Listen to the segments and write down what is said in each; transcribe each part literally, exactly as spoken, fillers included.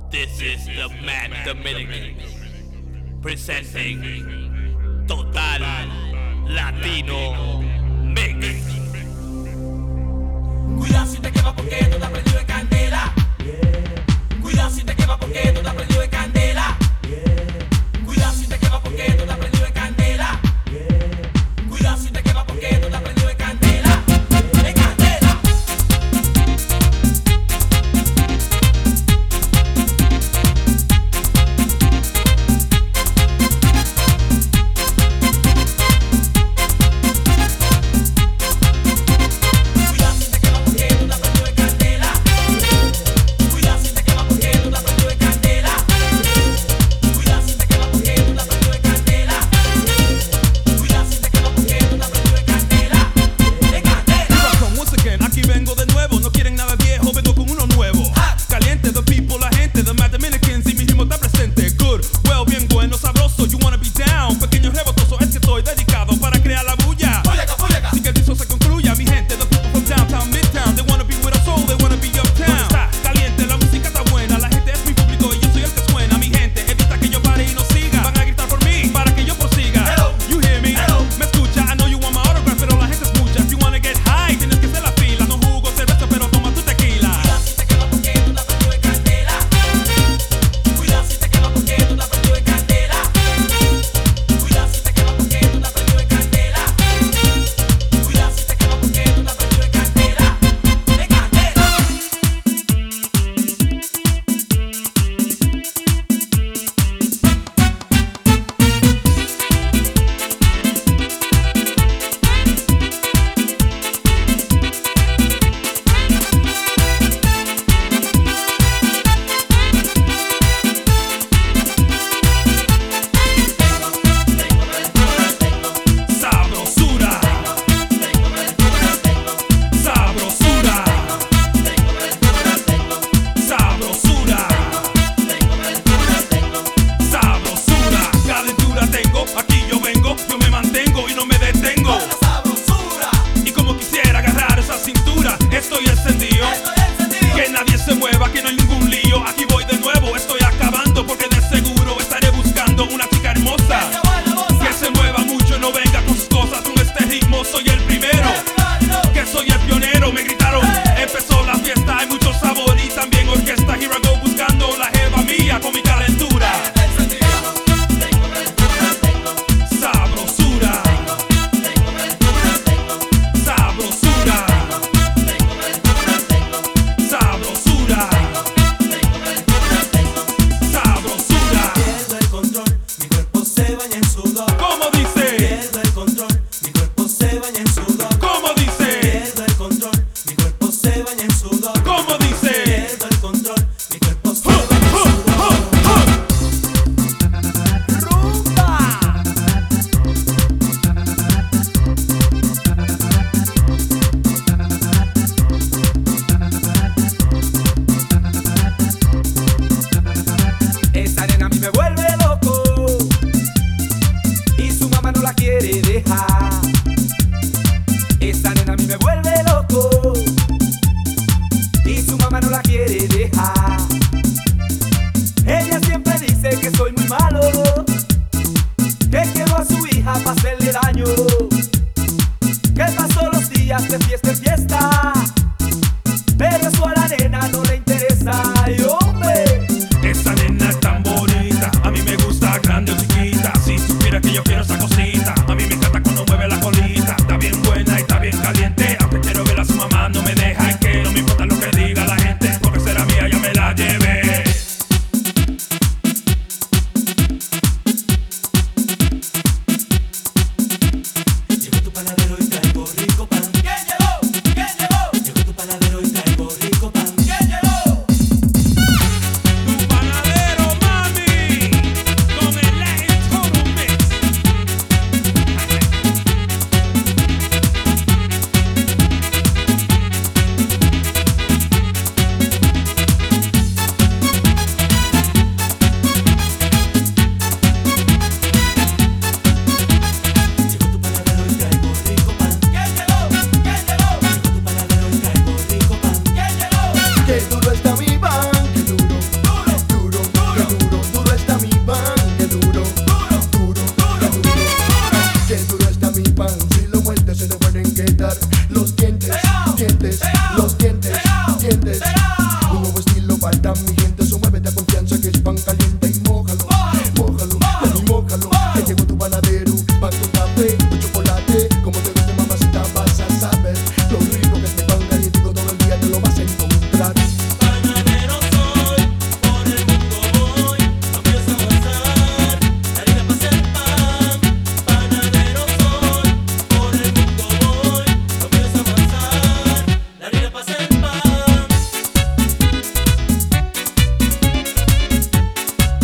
This is the Mad Dominicans presenting Total Latino Mix. Cuidado si te quemas porque tú te has prendido de candela. Cuidado si te quemas porque tú te has prendido de candela. Cuidado si te quemas porque tú te has prendido de candela. Cuidado si te quemas porque tú te has prendido de candela. De candela. Estoy encendido, que nadie se mueva, que no hay ningún lío. Aquí voy de nuevo, estoy acabando porque de seguro estaré buscando una chica hermosa que se mueva mucho, no venga con sus cosas. Con este ritmo soy el primero, que soy el pionero. Me gritaron, empezó la fiesta, hay mucho sabor y también orquesta. Here I go buscando la jeva mía con mi calentura. Sabrosura, sabrosura. Sabrosura, sabrosura. los dientes, dientes. Un nuevo estilo para mi gente, so muévete a confianza que es pan caliente y mójalo, mójalo, y mójalo. Que llegó tu panadero, pa' tu café, tu chocolate, como te guste mamacita vas a saber. Lo rico que es mi pan caliente, todo el día te lo vas a encontrar. Panadero soy, por el mundo voy, no pienso avanzar, la harina para hacer pan. Panadero soy, por el mundo voy, no pienso avanzar, la harina para hacer pan.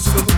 si lo